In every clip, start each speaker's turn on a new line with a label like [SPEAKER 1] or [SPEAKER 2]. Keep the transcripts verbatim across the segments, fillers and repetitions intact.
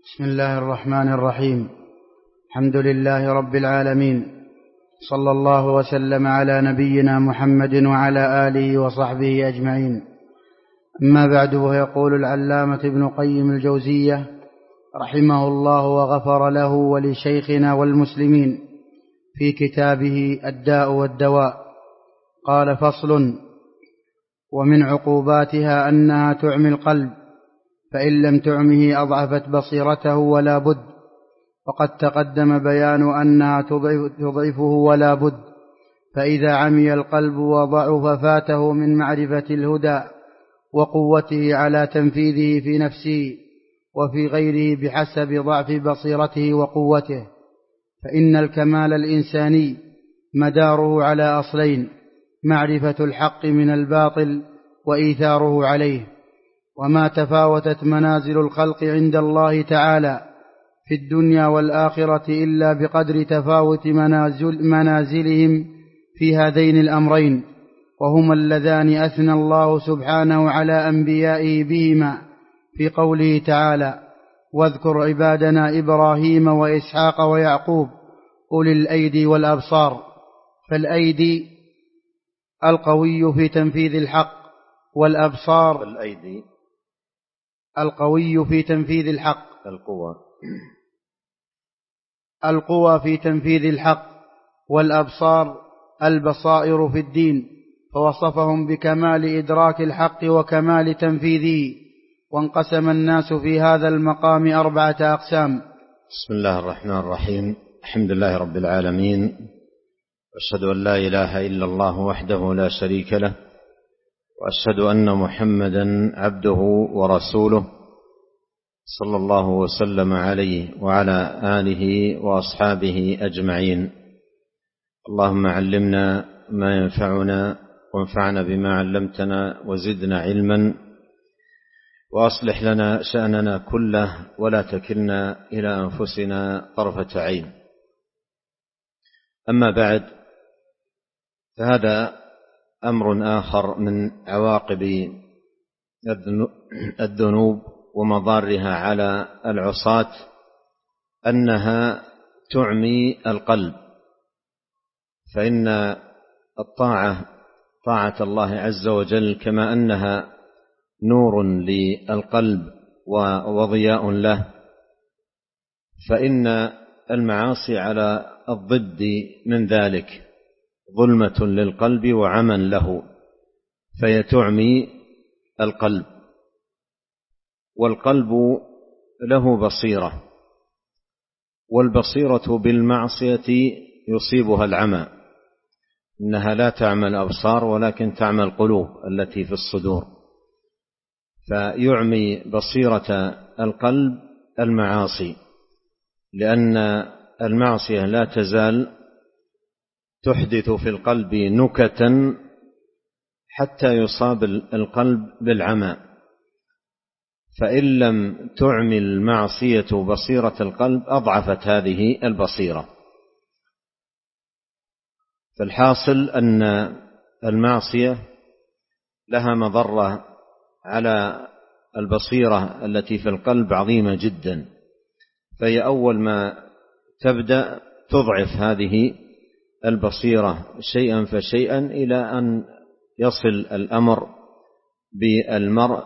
[SPEAKER 1] بسم الله الرحمن الرحيم. الحمد لله رب العالمين، صلى الله وسلم على نبينا محمد وعلى آله وصحبه أجمعين. أما بعد، ويقول العلامة ابن قيم الجوزية رحمه الله وغفر له ولشيخنا والمسلمين في كتابه الداء والدواء، قال: فصل: ومن عقوباتها أنها تعمي القلب، فإن لم تعمه أضعفت بصيرته ولا بد، وقد تقدم بيان أنها تضعفه ولا بد. فإذا عمي القلب وضعف فاته من معرفة الهدى وقوته على تنفيذه في نفسه وفي غيره بحسب ضعف بصيرته وقوته. فإن الكمال الإنساني مداره على أصلين: معرفة الحق من الباطل وإيثاره عليه. وما تفاوتت منازل الخلق عند الله تعالى في الدنيا والآخرة إلا بقدر تفاوت منازل منازلهم في هذين الأمرين، وهما اللذان أثنى الله سبحانه على أنبيائه بهما في قوله تعالى: واذكر عبادنا إبراهيم وإسحاق ويعقوب أولي الأيدي والأبصار. فالأيدي القوي في تنفيذ الحق، والأبصار
[SPEAKER 2] الأيدي
[SPEAKER 1] القوي في تنفيذ الحق
[SPEAKER 2] القوة
[SPEAKER 1] القوى في تنفيذ الحق، والأبصار البصائر في الدين. فوصفهم بكمال إدراك الحق وكمال تنفيذه. وانقسم الناس في هذا المقام أربعة أقسام.
[SPEAKER 2] بسم الله الرحمن الرحيم. الحمد لله رب العالمين، وأشهد أن لا إله إلا الله وحده لا شريك له، وأشهد أن محمدا عبده ورسوله، صلى الله وسلم عليه وعلى آله وأصحابه أجمعين. اللهم علمنا ما ينفعنا، وانفعنا بما علمتنا، وزدنا علما، وأصلح لنا شأننا كله، ولا تكلنا إلى أنفسنا طرفة عين. أما بعد، فهذا أمر آخر من عواقب الذنوب ومضارها على العصاة، أنها تعمي القلب. فإن الطاعة طاعة الله عز وجل كما أنها نور للقلب وضياء له، فإن المعاصي على الضد من ذلك ظلمة للقلب وعمى له، فهي تعمي القلب. والقلب له بصيرة، والبصيرة بالمعصية يصيبها العمى. إنها لا تعمى الأبصار ولكن تعمى القلوب التي في الصدور. فيعمي بصيرة القلب المعاصي، لأن المعصية لا تزال تحدث في القلب نكتا حتى يصاب القلب بالعمى. فإن لم تعمي المعصية بصيرة القلب أضعفت هذه البصيرة. فالحاصل أن المعصية لها مضرة على البصيرة التي في القلب عظيمة جدا، فهي أول ما تبدأ تضعف هذه البصيرة شيئا فشيئا، إلى أن يصل الأمر بالمرء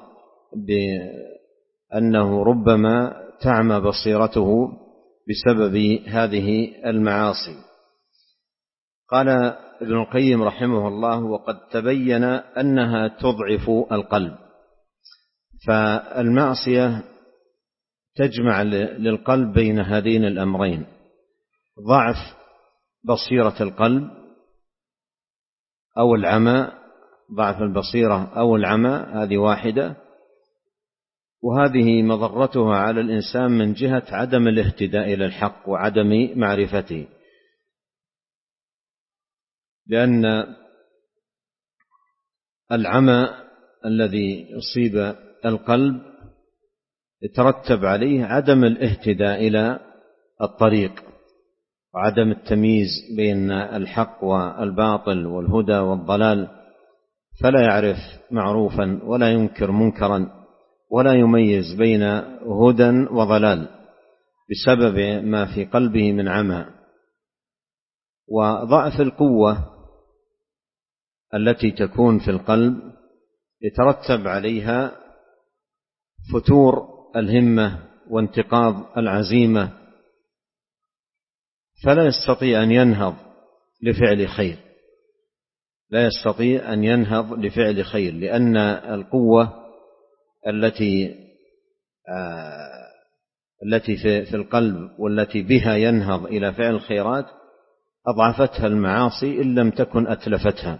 [SPEAKER 2] بأنه ربما تعمى بصيرته بسبب هذه المعاصي. قال ابن القيم رحمه الله: وقد تبين أنها تضعف القلب. فالمعصية تجمع للقلب بين هذين الأمرين: ضعف بصيرة القلب أو العمى، ضعف البصيرة أو العمى، هذه واحدة. وهذه مضرتها على الإنسان من جهة عدم الاهتداء إلى الحق وعدم معرفته، لأن العمى الذي يصيب القلب يترتب عليه عدم الاهتداء إلى الطريق، وعدم التمييز بين الحق والباطل والهدى والضلال، فلا يعرف معروفا ولا ينكر منكرا ولا يميز بين هدى وضلال. بسبب ما في قلبه من عمى. وضعف القوة التي تكون في القلب يترتب عليها فتور الهمة وانتقاض العزيمة، فلا يستطيع أن ينهض لفعل خير، لا يستطيع أن ينهض لفعل خير، لأن القوة التي آه التي في, في القلب والتي بها ينهض إلى فعل الخيرات أضعفتها المعاصي إن لم تكن أتلفتها.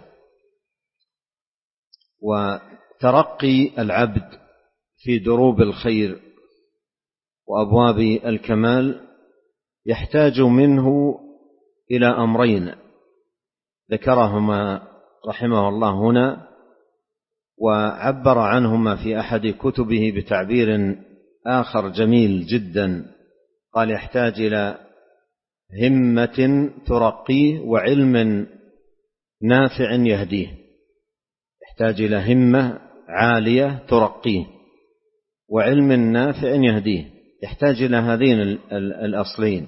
[SPEAKER 2] وترقي العبد في دروب الخير وأبواب الكمال يحتاج منه إلى أمرين ذكرهما رحمه الله هنا، وعبر عنهما في أحد كتبه بتعبير آخر جميل جدا، قال يحتاج إلى همة ترقيه وعلم نافع يهديه. يحتاج إلى همة عالية ترقيه وعلم نافع يهديه، يحتاج إلى هذين الأصلين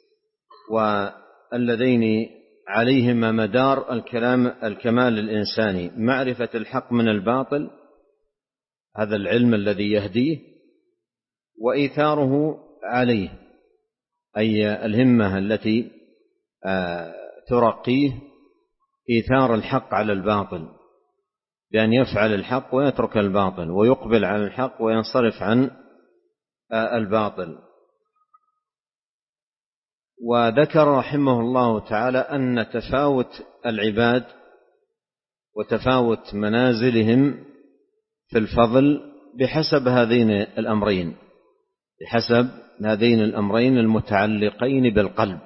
[SPEAKER 2] والذين عليهما مدار الكلام الكمال الإنساني: معرفة الحق من الباطل، هذا العلم الذي يهديه، وإيثاره عليه، أي الهمة التي ترقيه إيثار الحق على الباطل، بأن يفعل الحق ويترك الباطل، ويقبل على الحق وينصرف عن الباطل. وذكر رحمه الله تعالى أن تفاوت العباد وتفاوت منازلهم في الفضل بحسب هذين الأمرين، بحسب هذين الأمرين المتعلقين بالقلب.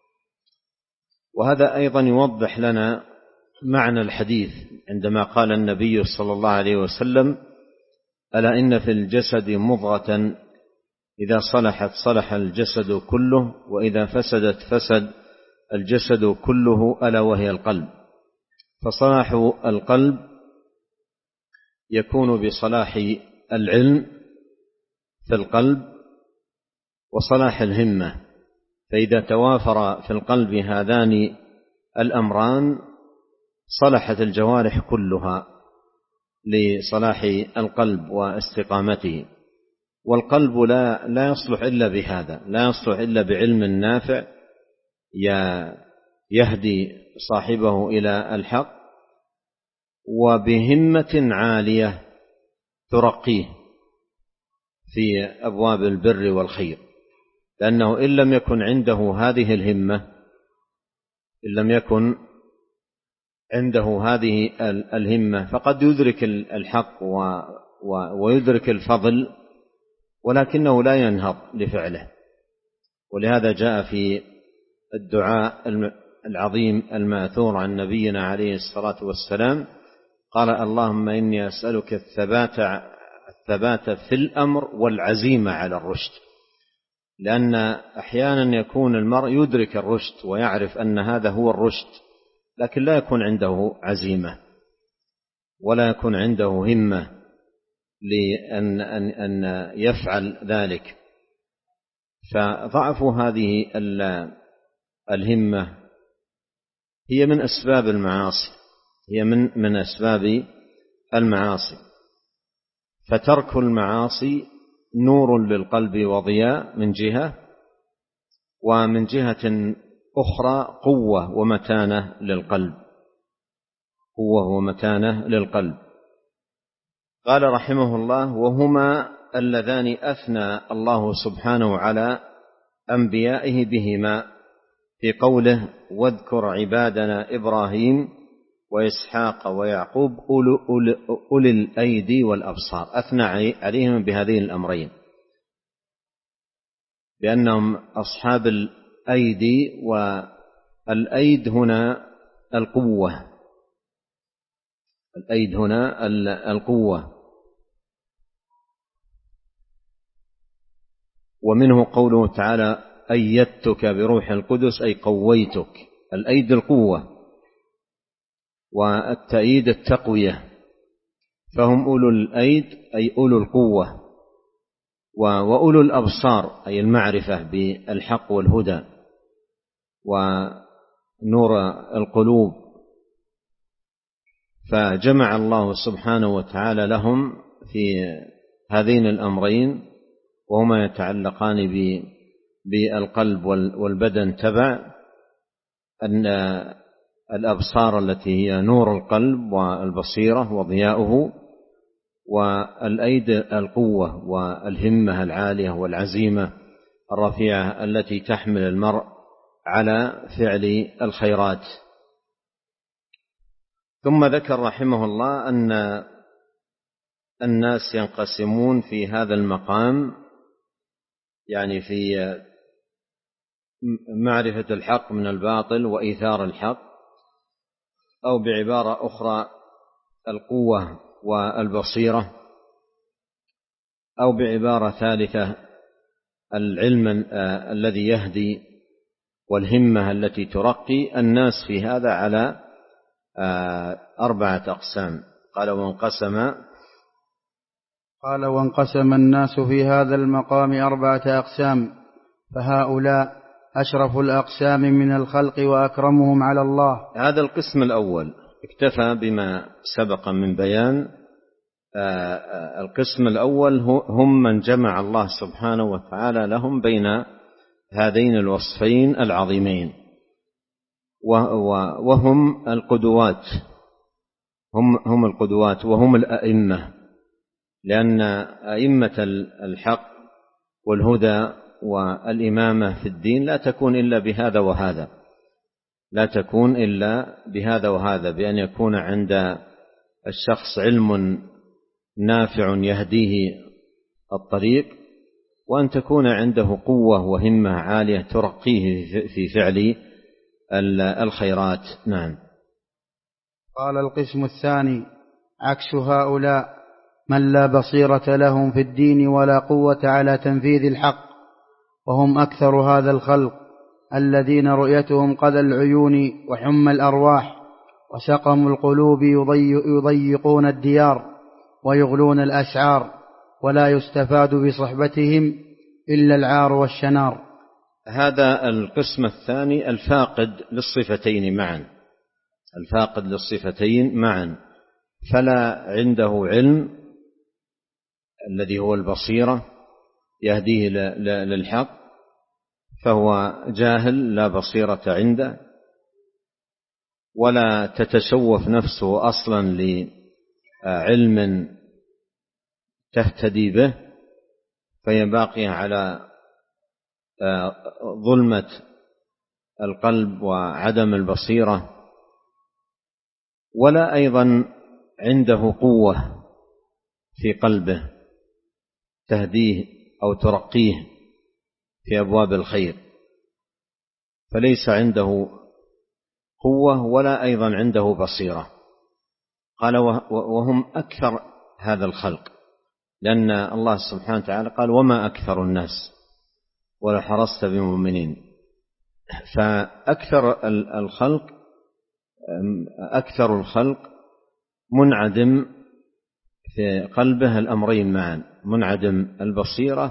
[SPEAKER 2] وهذا أيضا يوضح لنا معنى الحديث عندما قال النبي صلى الله عليه وسلم: ألا إن في الجسد مضغة إذا صلحت صلح الجسد كله، وإذا فسدت فسد الجسد كله، ألا وهي القلب. فصلاح القلب يكون بصلاح العلم في القلب وصلاح الهمة، فإذا توافر في القلب هذان الأمران صلحت الجوارح كلها لصلاح القلب واستقامته. والقلب لا لا يصلح إلا بهذا، لا يصلح إلا بعلم نافع يهدي صاحبه إلى الحق، وبهمة عالية ترقيه في أبواب البر والخير. لأنه إن لم يكن عنده هذه الهمة، إن لم يكن عنده هذه الهمة فقد يدرك الحق ويدرك الفضل، ولكنه لا ينهض لفعله. ولهذا جاء في الدعاء العظيم الماثور عن نبينا عليه الصلاة والسلام قال: اللهم إني أسألك الثبات الثبات في الأمر والعزيمة على الرشد. لأن أحيانا يكون المرء يدرك الرشد ويعرف أن هذا هو الرشد، لكن لا يكون عنده عزيمة ولا يكون عنده همة لأن أن أن يفعل ذلك. فضعف هذه الهمة هي من أسباب المعاصي، هي من من أسباب المعاصي. فترك المعاصي نور للقلب وضياء من جهة، ومن جهة أخرى قوة ومتانة للقلب، قوة ومتانة للقلب. قال رحمه الله: وهما اللذان أثنى الله سبحانه على أنبيائه بهما في قوله: واذكر عبادنا إبراهيم وإسحاق ويعقوب أولي الأيدي والأبصار. أثنى عليهم بهذين الأمرين بأنهم أصحاب الأيدي، والأيد هنا القوة، الأيد هنا القوة. ومنه قوله تعالى: أيدتك بروح القدس، أي قويتك. الأيد القوة، والتأييد التقوية، فهم أولو الأيد أي أولو القوة، وأولو الأبصار أي المعرفة بالحق والهدى ونور القلوب. فجمع الله سبحانه وتعالى لهم في هذين الأمرين، وهما يتعلقان بالقلب والبدن تبع، أن الأبصار التي هي نور القلب والبصيرة وضياؤه، والأيد القوة والهمة العالية والعزيمة الرفيعة التي تحمل المرء على فعل الخيرات. ثم ذكر رحمه الله أن الناس ينقسمون في هذا المقام، يعني في معرفة الحق من الباطل وإيثار الحق، أو بعبارة أخرى القوة والبصيرة، أو بعبارة ثالثة العلم الذي يهدي والهمة التي ترقي. الناس في هذا على أربعة أقسام. قال وانقسم
[SPEAKER 1] قال وانقسم الناس في هذا المقام أربعة أقسام، فهؤلاء أشرف الأقسام من الخلق وأكرمهم على الله.
[SPEAKER 2] هذا القسم الأول اكتفى بما سبق من بيان. القسم الأول هم من جمع الله سبحانه وتعالى لهم بين هذين الوصفين العظيمين، وهم القدوات، هم هم القدوات وهم الأئمة، لأن أئمة الحق والهدى والإمامة في الدين لا تكون إلا بهذا وهذا، لا تكون إلا بهذا وهذا، بأن يكون عند الشخص علم نافع يهديه الطريق، وأن تكون عنده قوة وهمة عالية ترقيه في فعل الخيرات. نعم.
[SPEAKER 1] قال القسم الثاني عكس هؤلاء من لا بصيرة لهم في الدين ولا قوة على تنفيذ الحق، وهم أكثر هذا الخلق الذين رؤيتهم قذى العيون وحمى الأرواح وسقم القلوب، يضيقون الديار ويغلون الأسعار، ولا يستفاد بصحبتهم إلا العار والشنار.
[SPEAKER 2] هذا القسم الثاني الفاقد للصفتين معا، الفاقد للصفتين معا، فلا عنده علم الذي هو البصيرة يهديه للحق، فهو جاهل لا بصيرة عنده، ولا تتشوف نفسه أصلا لعلم تهتدي به، فهي باقية على ظلمة القلب وعدم البصيرة، ولا أيضا عنده قوة في قلبه تهديه أو ترقيه في أبواب الخير، فليس عنده قوة ولا أيضا عنده بصيرة. قال وهم أكثر هذا الخلق، لأن الله سبحانه وتعالى قال وما أكثر الناس ولا حرصت بمؤمنين، فأكثر الخلق أكثر الخلق منعدم في قلبه الأمرين معا، منعدم البصيرة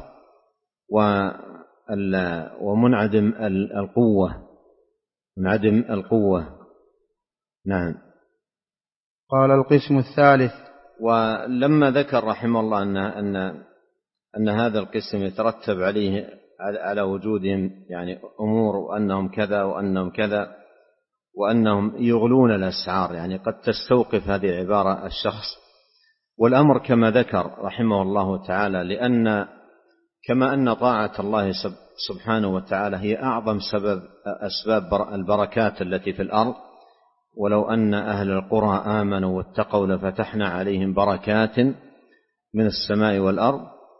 [SPEAKER 2] ومنعدم القوة، منعدم القوة. نعم.
[SPEAKER 1] قال القسم الثالث.
[SPEAKER 2] ولما ذكر رحمه الله أن أن أن هذا القسم يترتب عليه على وجودهم يعني أمور، وأنهم كذا وأنهم كذا، وأنهم يغلون الأسعار، يعني قد تستوقف هذه العبارة الشخص، والأمر كما ذكر رحمه الله تعالى، لأن كما أن طاعة الله سبحانه وتعالى هي أعظم سبب أسباب البركات التي في الأرض، ولو أن أهل القرى آمنوا واتقوا لفتحنا عليهم بركات من السماء والأرض،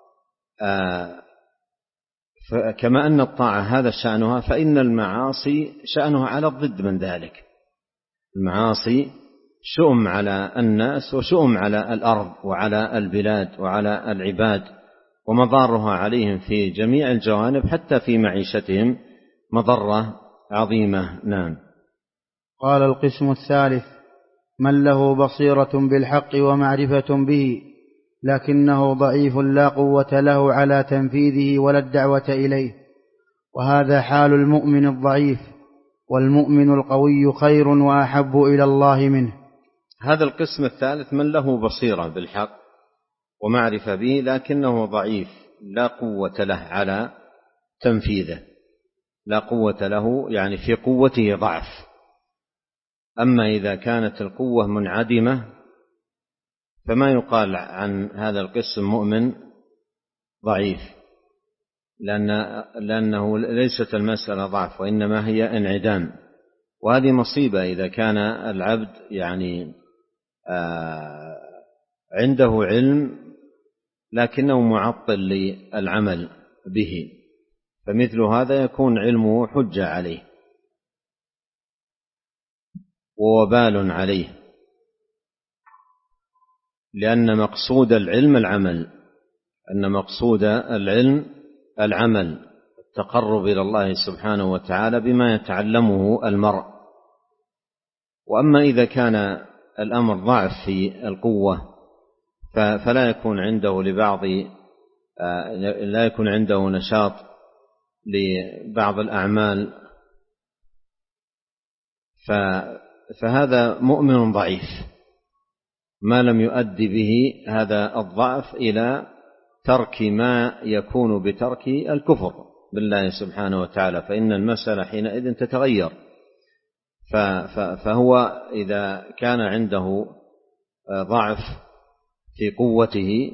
[SPEAKER 2] كما أن الطاعة هذا شأنها، فإن المعاصي شأنها على الضد من ذلك. المعاصي شؤم على الناس وشؤم على الأرض وعلى البلاد وعلى العباد، ومضارها عليهم في جميع الجوانب حتى في معيشتهم مضرة عظيمة. نعم.
[SPEAKER 1] قال القسم الثالث من له بصيرة بالحق ومعرفة به، لكنه ضعيف لا قوة له على تنفيذه ولا الدعوة إليه، وهذا حال المؤمن الضعيف، والمؤمن القوي خير وأحب إلى الله منه.
[SPEAKER 2] هذا القسم الثالث من له بصيرة بالحق ومعرفة به لكنه ضعيف لا قوة له على تنفيذه، لا قوة له يعني في قوته ضعف. أما إذا كانت القوة منعدمة فما يقال عن هذا القسم مؤمن ضعيف، لأن لأنه ليست المسألة ضعف وإنما هي انعدام، وهذه مصيبة إذا كان العبد يعني آه عنده علم لكنه معطل للعمل به، فمثل هذا يكون علمه حجة عليه ووبال عليه، لأن مقصود العلم العمل، أن مقصود العلم العمل التقرب إلى الله سبحانه وتعالى بما يتعلمه المرء. وأما إذا كان الأمر ضعف في القوة فلا يكون عنده لبعض لا يكون عنده نشاط لبعض الأعمال، فهذا مؤمن ضعيف ما لم يؤدي به هذا الضعف إلى ترك ما يكون بترك الكفر بالله سبحانه وتعالى، فإن المسألة حينئذ تتغير. فهو إذا كان عنده ضعف في قوته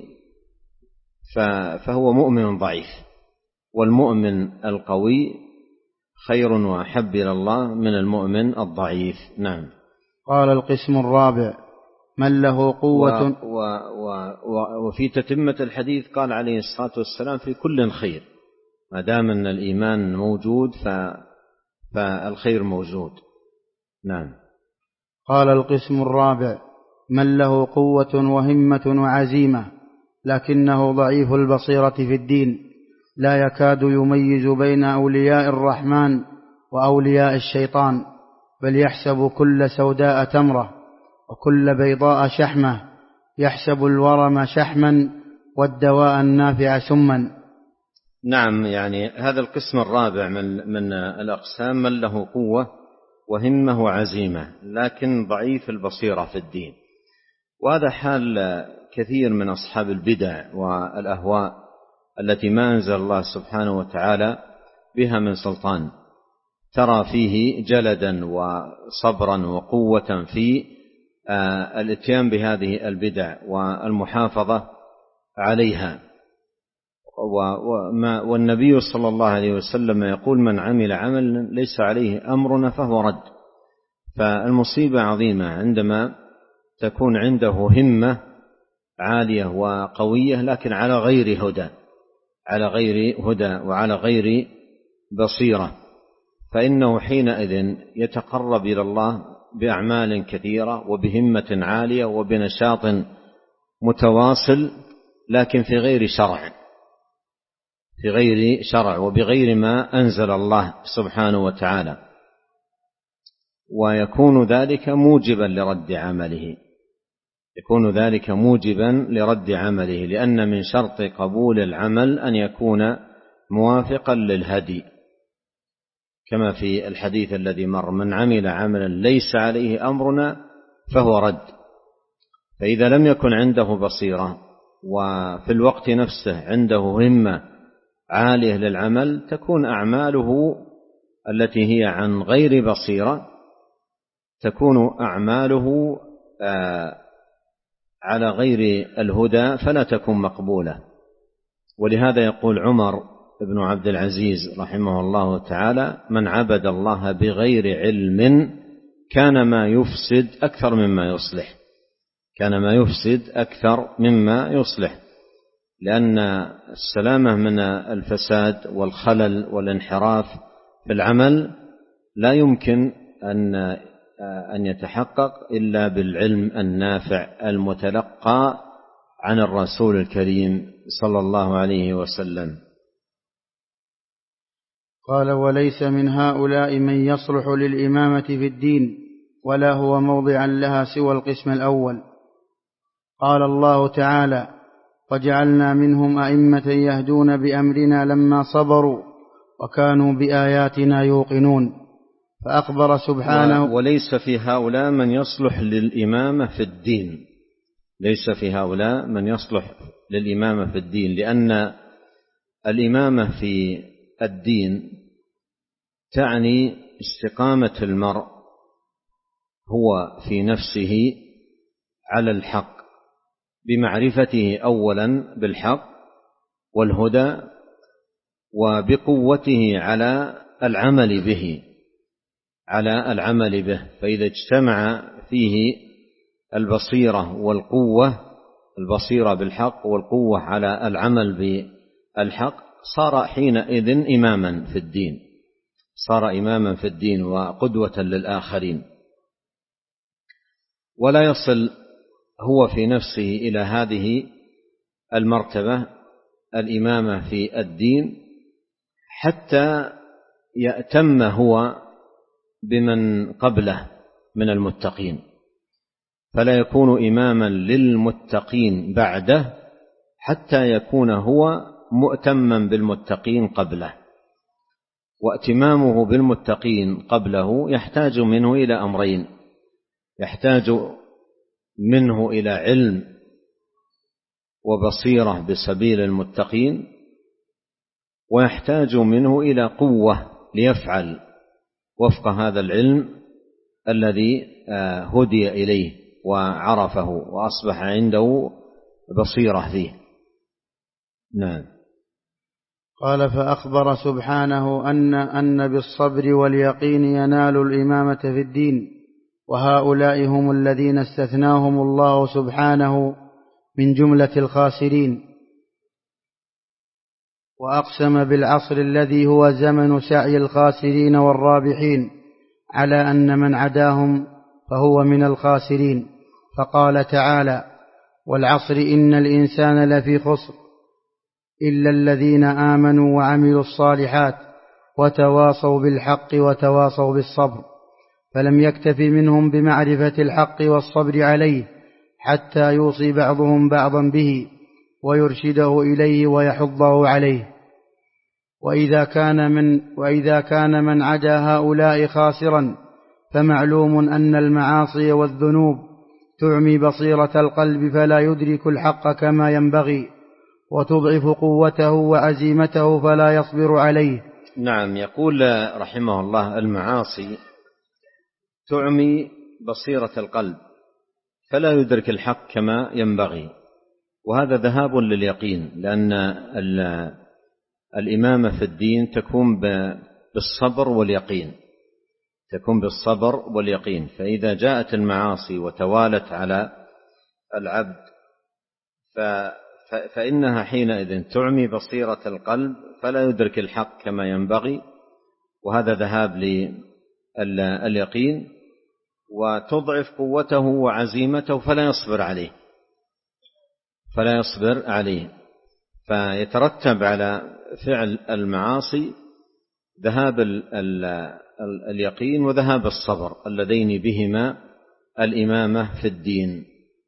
[SPEAKER 2] فهو مؤمن ضعيف، والمؤمن القوي خير وأحب إلى الله من المؤمن الضعيف. نعم.
[SPEAKER 1] قال القسم الرابع من له قوة
[SPEAKER 2] و و و وفي تتمة الحديث قال عليه الصلاة والسلام في كل خير، ما دام أن الإيمان موجود فالخير موجود. نعم.
[SPEAKER 1] قال القسم الرابع من له قوة وهمة وعزيمة لكنه ضعيف البصيرة في الدين، لا يكاد يميز بين أولياء الرحمن وأولياء الشيطان، بل يحسب كل سوداء تمرة وكل بيضاء شحمة، يحسب الورم شحما والدواء النافع سما.
[SPEAKER 2] نعم، يعني هذا القسم الرابع من, من الأقسام من له قوة وهمة وعزيمة لكن ضعيف البصيرة في الدين، وهذا حال كثير من أصحاب البدع والأهواء التي ما أنزل الله سبحانه وتعالى بها من سلطان، ترى فيه جلدا وصبرا وقوة في الاتيان بهذه البدع والمحافظة عليها. والنبي صلى الله عليه وسلم يقول من عمل عملا ليس عليه أمرنا فهو رد. فالمصيبة عظيمة عندما تكون عنده همة عالية وقوية لكن على غير هدى على غير هدى وعلى غير بصيرة، فإنه حينئذ يتقرب إلى الله بأعمال كثيرة وبهمة عالية وبنشاط متواصل، لكن في غير شرع في غير شرع وبغير ما أنزل الله سبحانه وتعالى، ويكون ذلك موجبا لرد عمله يكون ذلك موجبا لرد عمله لأن من شرط قبول العمل أن يكون موافقا للهدي، كما في الحديث الذي مر من عمل عملا ليس عليه أمرنا فهو رد. فإذا لم يكن عنده بصيرة وفي الوقت نفسه عنده همة عالية للعمل، تكون أعماله التي هي عن غير بصيرة تكون أعماله على غير الهدى فلا تكون مقبولة. ولهذا يقول عمر بن عبد العزيز رحمه الله تعالى من عبد الله بغير علم كان ما يفسد أكثر مما يصلح كان ما يفسد أكثر مما يصلح لأن السلامة من الفساد والخلل والانحراف في العمل لا يمكن أن أن يتحقق إلا بالعلم النافع المتلقى عن الرسول الكريم صلى الله عليه وسلم.
[SPEAKER 1] قال وليس من هؤلاء من يصلح للإمامة في الدين ولا هو موضعا لها سوى القسم الأول. قال الله تعالى وجعلنا منهم أئمة يهدون بأمرنا لما صبروا وكانوا بآياتنا يوقنون. فأخبر سبحانه
[SPEAKER 2] وليس في هؤلاء من يصلح للإمامة في الدين، ليس في هؤلاء من يصلح للإمامة في الدين، لأن الإمامة في الدين تعني استقامة المرء هو في نفسه على الحق بمعرفته أولا بالحق والهدى، وبقوته على العمل به على العمل به فإذا اجتمع فيه البصيرة والقوة، البصيرة بالحق والقوة على العمل بالحق، صار حينئذ إماما في الدين، صار إماما في الدين وقدوة للآخرين. ولا يصل هو في نفسه إلى هذه المرتبة الإمامة في الدين حتى يأتم هو بمن قبله من المتقين، فلا يكون إماما للمتقين بعده حتى يكون هو مؤتما بالمتقين قبله. واتمامه بالمتقين قبله يحتاج منه إلى أمرين: يحتاج منه إلى علم وبصيرة بسبيل المتقين، ويحتاج منه إلى قوة ليفعل وفق هذا العلم الذي هدي إليه وعرفه وأصبح عنده بصيرة فيه. نعم.
[SPEAKER 1] قال: فأخبر سبحانه أن أن بالصبر واليقين ينال الإمامة في الدين، وهؤلاء هم الذين استثناهم الله سبحانه من جملة الخاسرين. وأقسم بالعصر الذي هو زمن سعي الخاسرين والرابحين على أن من عداهم فهو من الخاسرين، فقال تعالى: والعصر إن الإنسان لفي خسر إلا الذين آمنوا وعملوا الصالحات وتواصوا بالحق وتواصوا بالصبر. فلم يكتف منهم بمعرفة الحق والصبر عليه حتى يوصي بعضهم بعضا به ويرشده إليه ويحضه عليه. وإذا كان من, وإذا كان من عدا هؤلاء خاسرا، فمعلوم أن المعاصي والذنوب تعمي بصيرة القلب فلا يدرك الحق كما ينبغي، وتضعف قوته وعزيمته فلا يصبر عليه.
[SPEAKER 2] نعم. يقول رحمه الله: المعاصي تعمي بصيرة القلب فلا يدرك الحق كما ينبغي، وهذا ذهاب لليقين، لأن الإمامة في الدين تكون بالصبر واليقين، تكون بالصبر واليقين. فإذا جاءت المعاصي وتوالت على العبد فإنها حينئذ تعمي بصيرة القلب فلا يدرك الحق كما ينبغي، وهذا ذهاب لليقين، وتضعف قوته وعزيمته فلا يصبر عليه فلا يصبر عليه فيترتب على فعل المعاصي ذهاب اليقين وذهاب الصبر اللذين بهما الإمامة في الدين.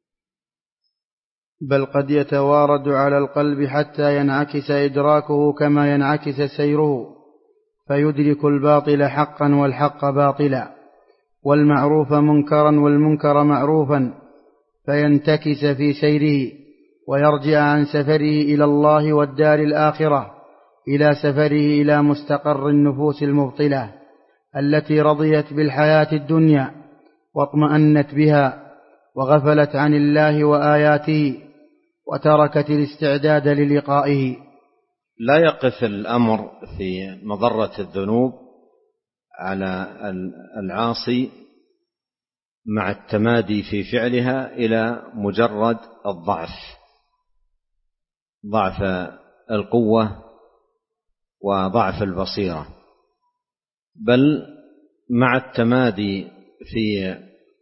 [SPEAKER 1] بل قد يتوارد على القلب حتى ينعكس إدراكه كما ينعكس سيره، فيدرك الباطل حقا والحق باطلا، والمعروف منكرا والمنكر معروفا، فينتكس في سيره ويرجع عن سفره إلى الله والدار الآخرة إلى سفره إلى مستقر النفوس المبطلة التي رضيت بالحياة الدنيا واطمأنت بها وغفلت عن الله وآياته وتركت الاستعداد للقائه.
[SPEAKER 2] لا يقف الأمر في مضرة الذنوب على العاصي مع التمادي في فعلها إلى مجرد الضعف، ضعف القوة وضعف البصيرة، بل مع التمادي في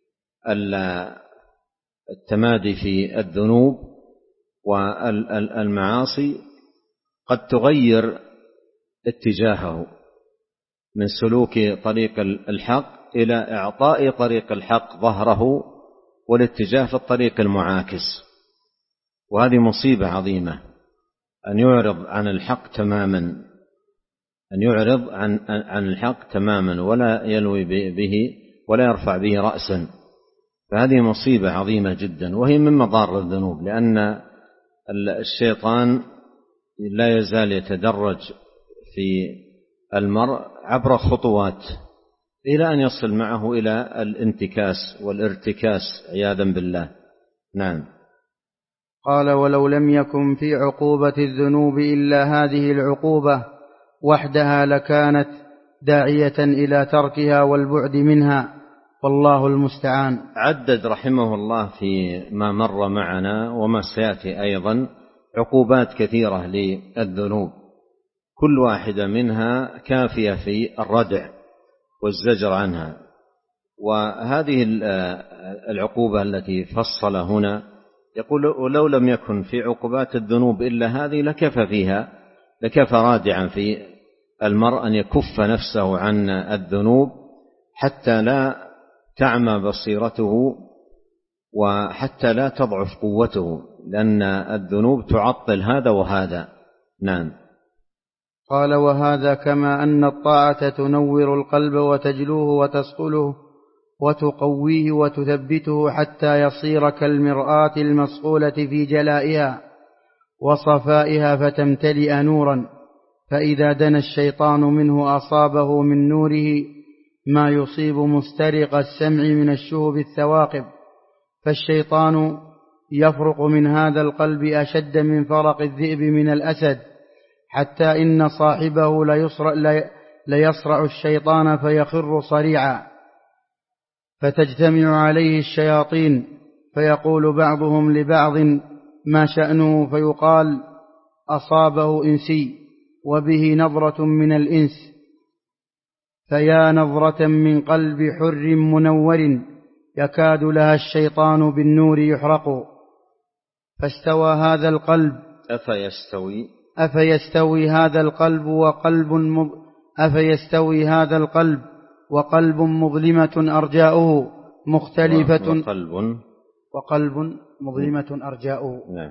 [SPEAKER 2] التمادي في الذنوب والمعاصي قد تغير اتجاهه من سلوك طريق الحق إلى إعطاء طريق الحق ظهره والاتجاه في الطريق المعاكس، وهذه مصيبة عظيمة، أن يعرض عن الحق تماما، أن يعرض عن عن الحق تماما ولا يلوي به ولا يرفع به رأسا، فهذه مصيبة عظيمة جدا، وهي من مضار الذنوب، لأن الشيطان لا يزال يتدرج في المرء عبر خطوات إلى أن يصل معه إلى الانتكاس والارتكاس عياذا بالله. نعم.
[SPEAKER 1] قال: ولو لم يكن في عقوبة الذنوب إلا هذه العقوبة وحدها لكانت داعية إلى تركها والبعد منها، والله المستعان.
[SPEAKER 2] عدد رحمه الله في ما مر معنا وما سيأتي أيضا عقوبات كثيرة للذنوب، كل واحدة منها كافية في الردع والزجر عنها. وهذه العقوبة التي فصل هنا يقول: ولو لم يكن في عقوبات الذنوب إلا هذه لكفى فيها، لكفى رادعا في المرء أن يكف نفسه عن الذنوب حتى لا تعمى بصيرته وحتى لا تضعف قوته، لأن الذنوب تعطل هذا وهذا. نعم.
[SPEAKER 1] قال: وهذا كما أن الطاعة تنور القلب وتجلوه وتصقله وتقويه وتثبته حتى يصير كالمرآة المصقولة في جلائها وصفائها فتمتلئ نورا، فإذا دنا الشيطان منه أصابه من نوره ما يصيب مسترق السمع من الشهب الثواقب، فالشيطان يفرق من هذا القلب أشد من فرق الذئب من الأسد، حتى إن صاحبه ليصرع, ليصرع الشيطان فيخر صريعا، فتجتمع عليه الشياطين فيقول بعضهم لبعض: ما شأنه؟ فيقال: أصابه إنسي وبه نظرة من الإنس، فيا نظرة من قلب حر منور يكاد لها الشيطان بالنور يحرق. فاستوى هذا القلب
[SPEAKER 2] أفيستوي
[SPEAKER 1] أفيستوي هذا القلب وقلب مض... أفيستوي هذا القلب وقلب مظلمة أرجاؤه مختلفة
[SPEAKER 2] وقلب
[SPEAKER 1] وقلب مظلمة أرجاؤه
[SPEAKER 2] نعم.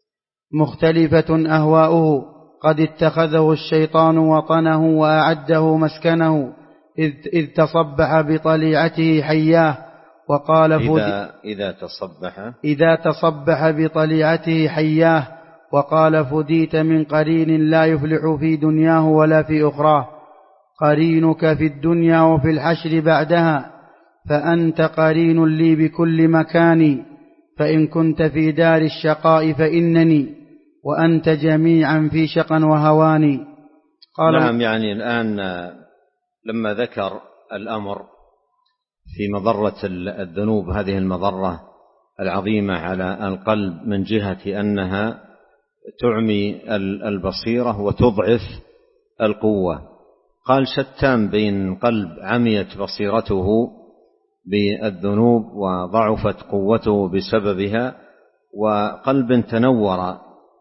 [SPEAKER 1] مختلفة أهواؤه، قد اتخذه الشيطان وطنه وأعده مسكنه، إذ, إذ تصبح بطليعته حياه وقال
[SPEAKER 2] إذا, إذا تصبح
[SPEAKER 1] إذا تصبح بطليعته حياه وقال: فديت من قرين لا يفلح في دنياه ولا في أخراه، قرينك في الدنيا وفي الحشر بعدها، فأنت قرين لي بكل مكان، فإن كنت في دار الشقاء فإنني وأنت جميعا في شقا وهوان.
[SPEAKER 2] قال نعم. يعني الآن لما ذكر الأمر في مضرة الذنوب، هذه المضرة العظيمة على القلب من جهة أنها تعمي البصيرة وتضعف القوة، قال: شتان بين قلب عميت بصيرته بالذنوب وضعفت قوته بسببها، وقلب تنور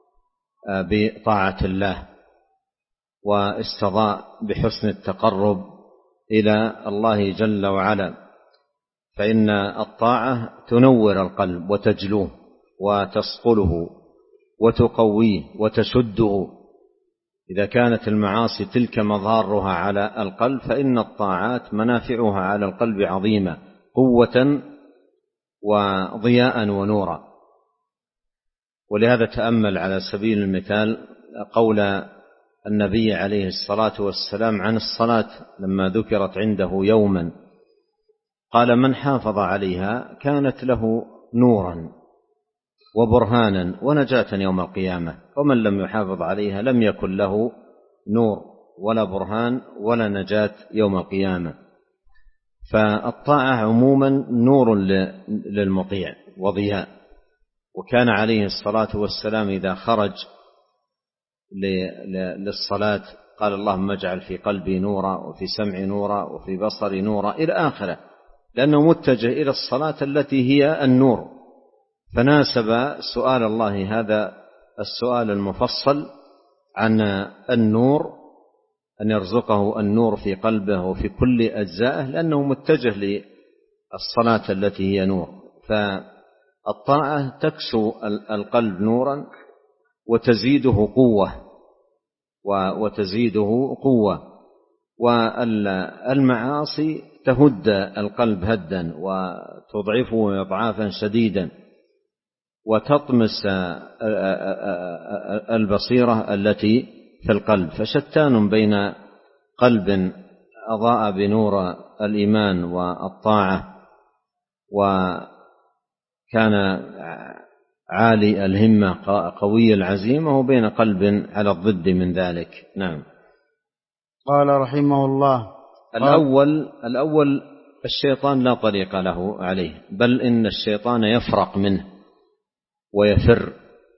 [SPEAKER 2] بطاعة الله واستضاء بحسن التقرب إلى الله جل وعلا، فإن الطاعة تنور القلب وتجلوه وتصقله وتقويه وتشده. إذا كانت المعاصي تلك مضارها على القلب، فإن الطاعات منافعها على القلب عظيمة، قوة وضياء ونورا. ولهذا تأمل على سبيل المثال قول النبي عليه الصلاة والسلام عن الصلاة لما ذكرت عنده يوما، قال: من حافظ عليها كانت له نورا وبرهانا ونجاة يوم القيامة، ومن لم يحافظ عليها لم يكن له نور ولا برهان ولا نجاة يوم القيامة. فالطاعة عموما نور للمطيع وضياء. وكان عليه الصلاة والسلام إذا خرج للصلاة قال: اللهم اجعل في قلبي نورا وفي سمعي نورا وفي بصري نورا إلى آخره، لأنه متجه إلى الصلاة التي هي النور. فناسب سؤال الله هذا السؤال المفصل عن النور أن يرزقه النور في قلبه وفي كل أجزائه، لأنه متجه للصلاة التي هي نور. الطاعة تكسو القلب نورا وتزيده قوة وتزيده قوة والمعاصي تهد القلب هدا وتضعفه إضعافا شديدا وتطمس البصيرة التي في القلب. فشتان بين قلب أضاء بنور الإيمان والطاعة وكان عالي الهمة قوي العزيمة وبين قلب على الضد من ذلك. نعم.
[SPEAKER 1] قال رحمه الله:
[SPEAKER 2] الأول الأول الشيطان لا طريق له عليه، بل إن الشيطان يفرق منه ويفر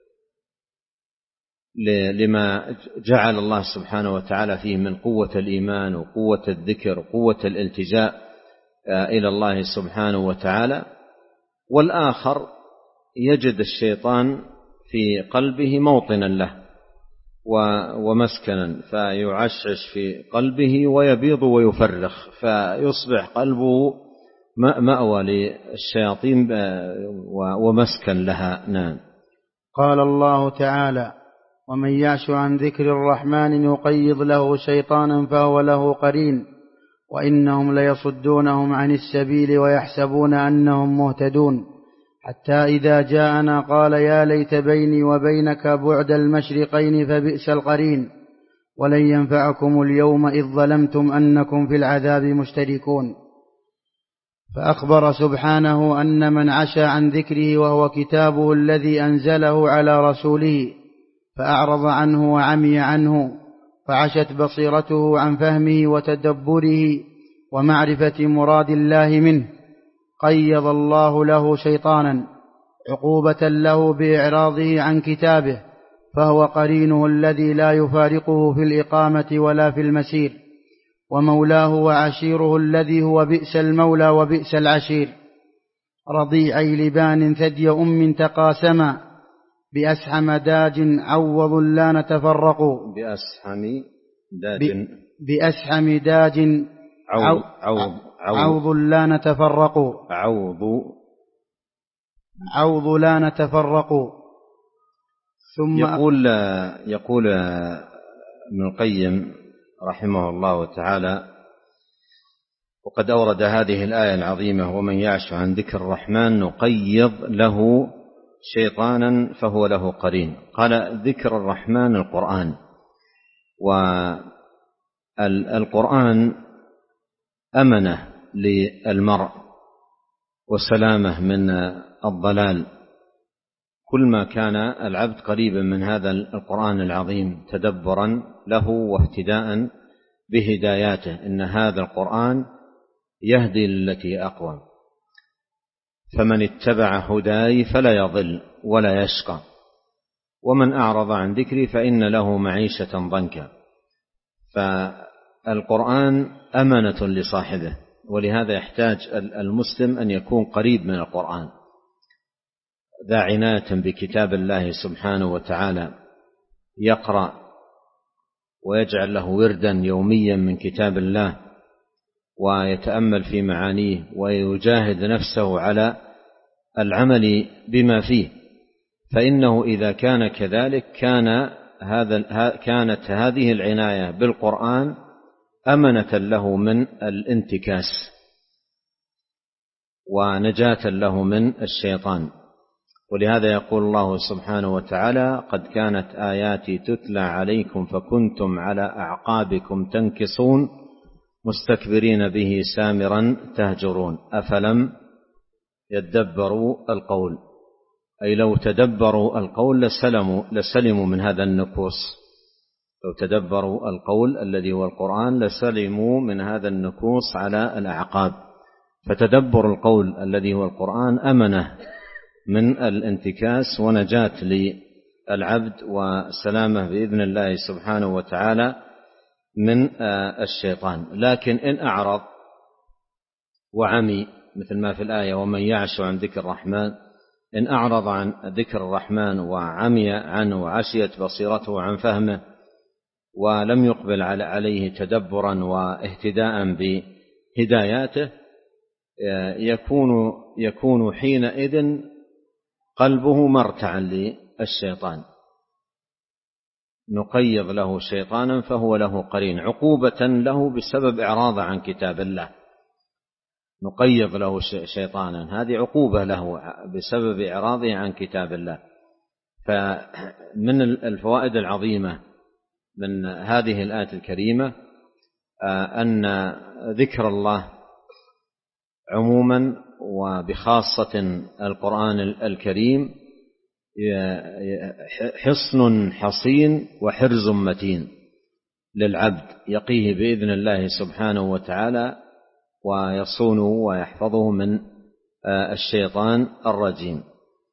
[SPEAKER 2] لما جعل الله سبحانه وتعالى فيه من قوة الإيمان وقوة الذكر وقوة الالتجاء إلى الله سبحانه وتعالى. والآخر يجد الشيطان في قلبه موطنا له ومسكنا فيعشش في قلبه ويبيض ويفرخ فيصبح قلبه مأوى للشياطين ومسكن لها. نعم.
[SPEAKER 1] قال الله تعالى: ومن يعش عن ذكر الرحمن نقيض له شيطانا فهو له قرين وإنهم ليصدونهم عن السبيل ويحسبون أنهم مهتدون حتى إذا جاءنا قال يا ليت بيني وبينك بعد المشرقين فبئس القرين ولن ينفعكم اليوم إذ ظلمتم أنكم في العذاب مشتركون. فأخبر سبحانه أن من عشى عن ذكره وهو كتابه الذي أنزله على رسوله فأعرض عنه وعمي عنه فعشت بصيرته عن فهمه وتدبره ومعرفة مراد الله منه قيض الله له شيطانا عقوبة له بإعراضه عن كتابه فهو قرينه الذي لا يفارقه في الإقامة ولا في المسير ومولاه وعشيره الذي هو بئس المولى وبئس العشير. رضيعي لبان ثدي أم تقاسما بأسحم داج عوض لا نتفرق
[SPEAKER 2] بأسحم داج
[SPEAKER 1] بأسحم داج
[SPEAKER 2] عوض, عوض, عوض,
[SPEAKER 1] عوض لا نتفرق
[SPEAKER 2] عوض
[SPEAKER 1] عوض لا نتفرق. ثم
[SPEAKER 2] يقول يقول ابن القيم رحمه الله تعالى: وقد أورد هذه الآية العظيمة: ومن يعش عن ذكر الرحمن نقيض له شيطانا فهو له قرين. قال: ذكر الرحمن القرآن، والقرآن أمنة للمرء وسلامة من الضلال. كل ما كان العبد قريبا من هذا القرآن العظيم تدبرا له واهتداء بهداياته، إن هذا القرآن يهدي للتي أقوم، فمن اتبع هداي فلا يضل ولا يشقى، ومن أعرض عن ذكري فإن له معيشة ضنكا. فالقرآن أمانة لصاحبه، ولهذا يحتاج المسلم أن يكون قريب من القرآن، ذا عناية بكتاب الله سبحانه وتعالى، يقرأ ويجعل له وردا يوميا من كتاب الله ويتأمل في معانيه ويجاهد نفسه على العمل بما فيه، فإنه إذا كان كذلك كان هذا كانت هذه العناية بالقرآن أمنة له من الانتكاس ونجاة له من الشيطان. ولهذا يقول الله سبحانه وتعالى: قد كانت آياتي تتلى عليكم فكنتم على أعقابكم تنكصون مستكبرين به سامرا تهجرون أفلم يدبروا القول، أي لو تدبروا القول لسلموا, لسلموا من هذا النكوص، لو تدبروا القول الذي هو القرآن لسلموا من هذا النكوص على الأعقاب. فتدبر القول الذي هو القرآن أمنة من الانتكاس ونجاة للعبد وسلامة بإذن الله سبحانه وتعالى من الشيطان. لكن إن أعرض وعمي مثل ما في الآية: ومن يعش عن ذكر الرحمن، إن أعرض عن ذكر الرحمن وعمي عنه وعشيت بصيرته عن فهمه ولم يقبل عليه تدبرا واهتداء بهداياته، يكون يكون حينئذ قلبه مرتعا للشيطان، نقيض له شيطانا فهو له قرين، عقوبة له بسبب إعراضه عن كتاب الله. نقيض له شيطانا، هذه عقوبة له بسبب إعراضه عن كتاب الله. فمن الفوائد العظيمة من هذه الآية الكريمة أن ذكر الله عموما وبخاصة القرآن الكريم حصن حصين وحرز متين للعبد يقيه بإذن الله سبحانه وتعالى، ويصونه ويحفظه من الشيطان الرجيم.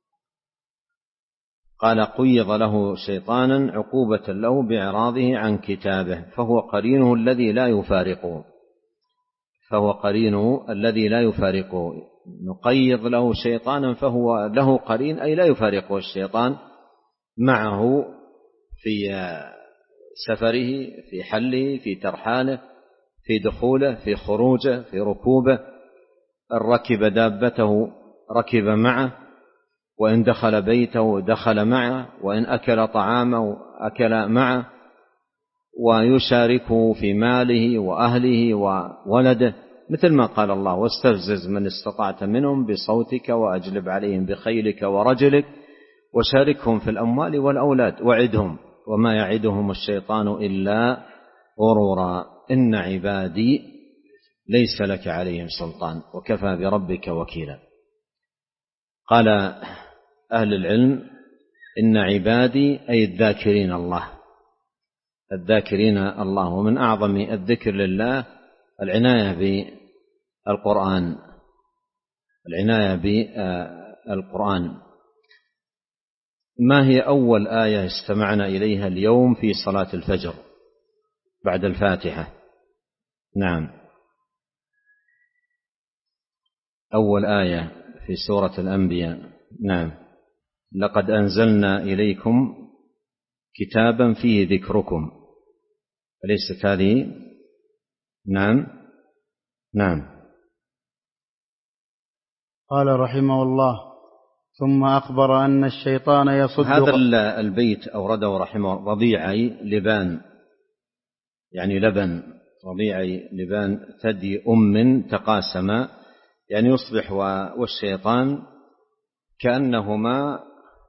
[SPEAKER 2] قال قيض له شيطانا عقوبة له بإعراضه عن كتابه فهو قرينه الذي لا يفارقه، فهو قرينه الذي لا يفارقه. نقيض له شيطانا فهو له قرين، أي لا يفارقه الشيطان معه في سفره، في حله، في ترحاله، في دخوله، في خروجه، في ركوبه. إن ركب دابته ركب معه، وإن دخل بيته دخل معه، وإن أكل طعامه أكل معه، ويشاركه في ماله وأهله وولده، مثل ما قال الله: واستفزز من استطعت منهم بصوتك وأجلب عليهم بخيلك ورجلك وشاركهم في الأموال والأولاد وعدهم وما يعدهم الشيطان إلا غرورا إن عبادي ليس لك عليهم سلطان وكفى بربك وكيلا. قال أهل العلم: إن عبادي أي الذاكرين الله، الذاكرين الله. ومن أعظم الذكر لله العناية بالقرآن، العناية بالقرآن. ما هي أول آية استمعنا إليها اليوم في صلاة الفجر بعد الفاتحة؟ نعم، أول آية في سورة الأنبياء. نعم: لقد أنزلنا إليكم كتابا فيه ذكركم، أليست هذه؟ نعم نعم.
[SPEAKER 1] قال رحمه الله: ثم أخبر أن الشيطان يصد.
[SPEAKER 2] هذا البيت أورده رحمه رضيعي لبان، يعني لبن، رضيعي لبان ثدي أم تقاسما، يعني يصبح والشيطان كأنهما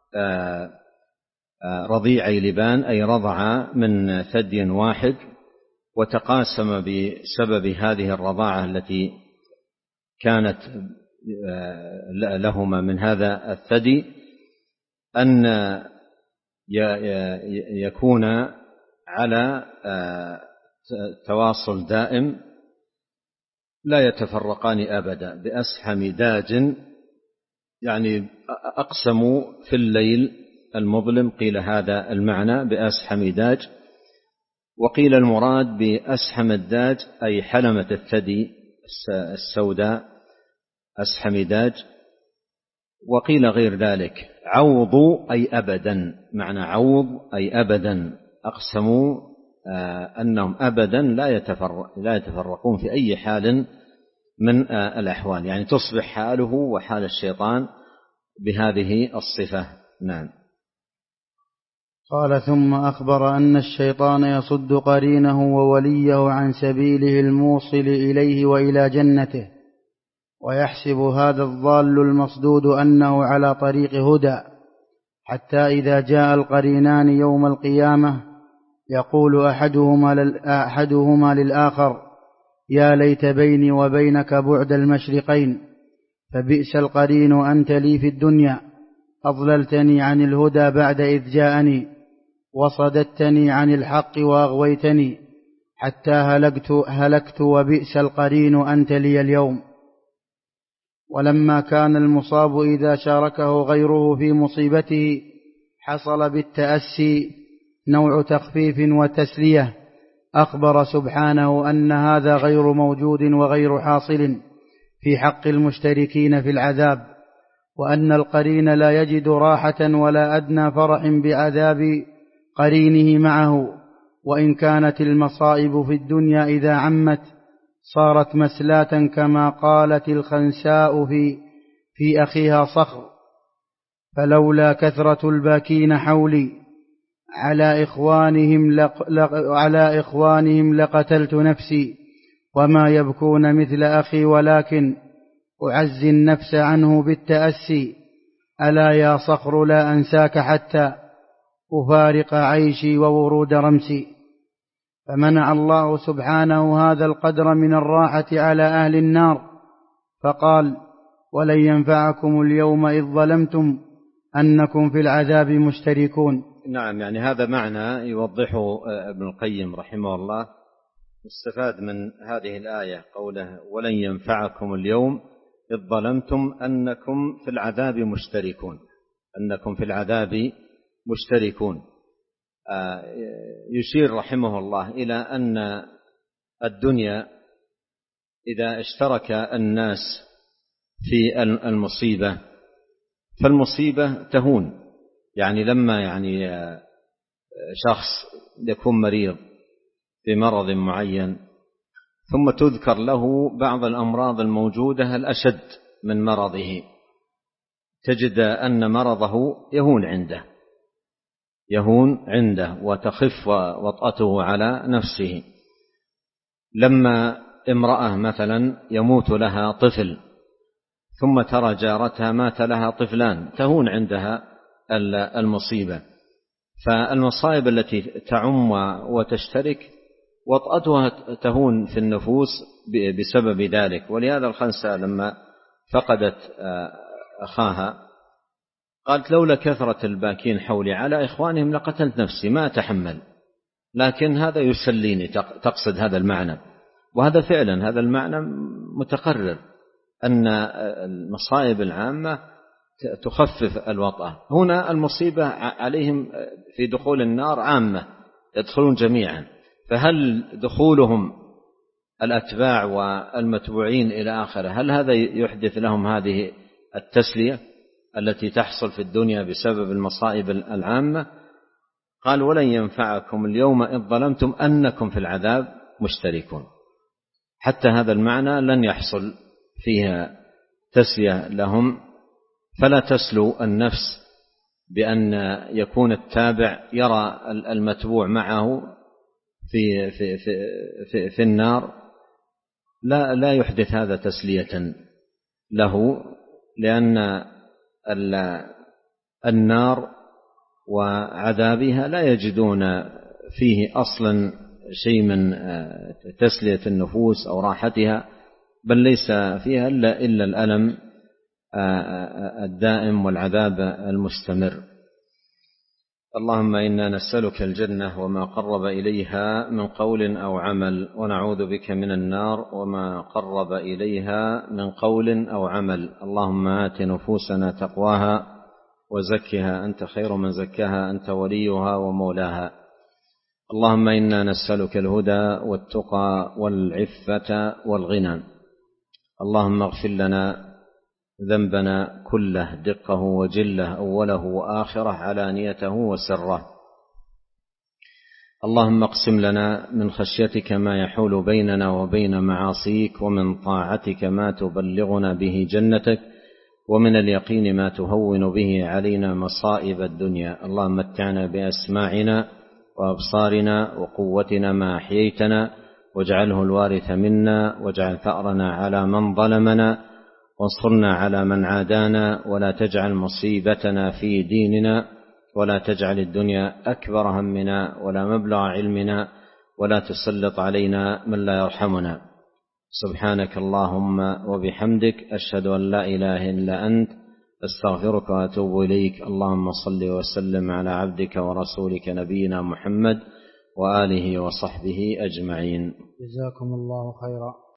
[SPEAKER 2] رضيعي لبان، أي رضع من ثدي واحد، وتقاسم بسبب هذه الرضاعة التي كانت لهما من هذا الثدي أن يكون على تواصل دائم لا يتفرقان أبدا بأسحم داج، يعني أقسموا في الليل المظلم، قيل هذا المعنى بأسحم داج، وقيل المراد بأسحم الداج أي حلمة الثدي السوداء أسحم داج، وقيل غير ذلك عوض أي أبدا، معنى عوض أي أبدا، أقسموا أنهم أبدا لا يتفرق لا يتفرقون في أي حال من الأحوال، يعني تصبح حاله وحال الشيطان بهذه الصفة. نعم.
[SPEAKER 1] قال: ثم أخبر أن الشيطان يصد قرينه ووليه عن سبيله الموصل إليه وإلى جنته، ويحسب هذا الضال المصدود أنه على طريق هدى، حتى إذا جاء القرينان يوم القيامة يقول أحدهما, أحدهما للآخر: يا ليت بيني وبينك بعد المشرقين، فبئس القرين أنت لي في الدنيا، أضللتني عن الهدى بعد إذ جاءني، وصددتني عن الحق وأغويتني، حتى هلكت, هلكت وبئس القرين أنت لي اليوم. ولما كان المصاب إذا شاركه غيره في مصيبته حصل بالتأسي نوع تخفيف وتسلية، أخبر سبحانه أن هذا غير موجود وغير حاصل في حق المشتركين في العذاب، وأن القرين لا يجد راحة ولا أدنى فرح بعذاب قرينه معه، وإن كانت المصائب في الدنيا إذا عمت صارت مسلاة كما قالت الخنساء في, في أخيها صخر، فلولا كثرة الباكين حولي على إخوانهم, لق لق على إخوانهم لقتلت نفسي، وما يبكون مثل أخي ولكن أعزي النفس عنه بالتأسي. ألا يا صخر لا أنساك حتى أفارق عيشي وورود رمسي. فمنع الله سبحانه هذا القدر من الراحة على أهل النار، فقال: ولن ينفعكم اليوم إذ ظلمتم أنكم في العذاب مشتركون.
[SPEAKER 2] نعم، يعني هذا معنى يوضحه ابن القيم رحمه الله، مستفاد من هذه الآية قوله: ولن ينفعكم اليوم إذ ظلمتم أنكم في العذاب مشتركون، أنكم في العذاب مشتركون. يشير رحمه الله إلى أن الدنيا إذا اشترك الناس في المصيبة فالمصيبة تهون. يعني لما يعني شخص يكون مريض بمرض معين ثم تذكر له بعض الأمراض الموجودة الأشد من مرضه، تجد أن مرضه يهون عنده يهون عنده وتخف وطأته على نفسه. لما امرأة مثلا يموت لها طفل ثم ترى جارتها مات لها طفلان تهون عندها المصيبة. فالمصائب التي تعم وتشترك وطأتها تهون في النفوس بسبب ذلك. ولهذا الخنساء لما فقدت أخاها قالت: لولا كثرة الباكين حولي على إخوانهم لقتلت نفسي، ما أتحمل، لكن هذا يسليني. تقصد هذا المعنى، وهذا فعلا هذا المعنى متقرر، أن المصائب العامة تخفف الوطأة. هنا المصيبة عليهم في دخول النار عامة، يدخلون جميعا، فهل دخولهم الأتباع والمتبوعين إلى آخره هل هذا يحدث لهم هذه التسلية التي تحصل في الدنيا بسبب المصائب العامة؟ قال: ولن ينفعكم اليوم إذ ظلمتم أنكم في العذاب مشتركون. حتى هذا المعنى لن يحصل فيها تسلية لهم، فلا تسلو النفس بأن يكون التابع يرى المتبوع معه في في في في, في النار. لا لا يحدث هذا تسلية له، لأن النار وعذابها لا يجدون فيه أصلا شيء من تسلية النفوس أو راحتها، بل ليس فيها إلا إلا الألم الدائم والعذاب المستمر. اللهم إنا نسألك الجنة وما قرب إليها من قول أو عمل، ونعوذ بك من النار وما قرب إليها من قول أو عمل. اللهم آت نفوسنا تقواها وزكها أنت خير من زكاها، أنت وليها ومولاها. اللهم إنا نسألك الهدى والتقى والعفة والغنى. اللهم اغفر لنا ذنبنا كله دقه وجله، أوله وآخره، علانيته وسره. اللهم اقسم لنا من خشيتك ما يحول بيننا وبين معاصيك، ومن طاعتك ما تبلغنا به جنتك، ومن اليقين ما تهون به علينا مصائب الدنيا. اللهم متعنا بأسماعنا وأبصارنا وقوتنا ما أحييتنا، واجعله الوارث منا، واجعل ثأرنا على من ظلمنا، وانصرنا على من عادانا، ولا تجعل مصيبتنا في ديننا، ولا تجعل الدنيا أكبر همنا ولا مبلغ علمنا، ولا تسلط علينا من لا يرحمنا. سبحانك اللهم وبحمدك، أشهد أن لا إله إلا أنت، أستغفرك وأتوب إليك. اللهم صل وسلم على عبدك ورسولك نبينا محمد وآله وصحبه أجمعين.
[SPEAKER 1] جزاكم الله خيرا.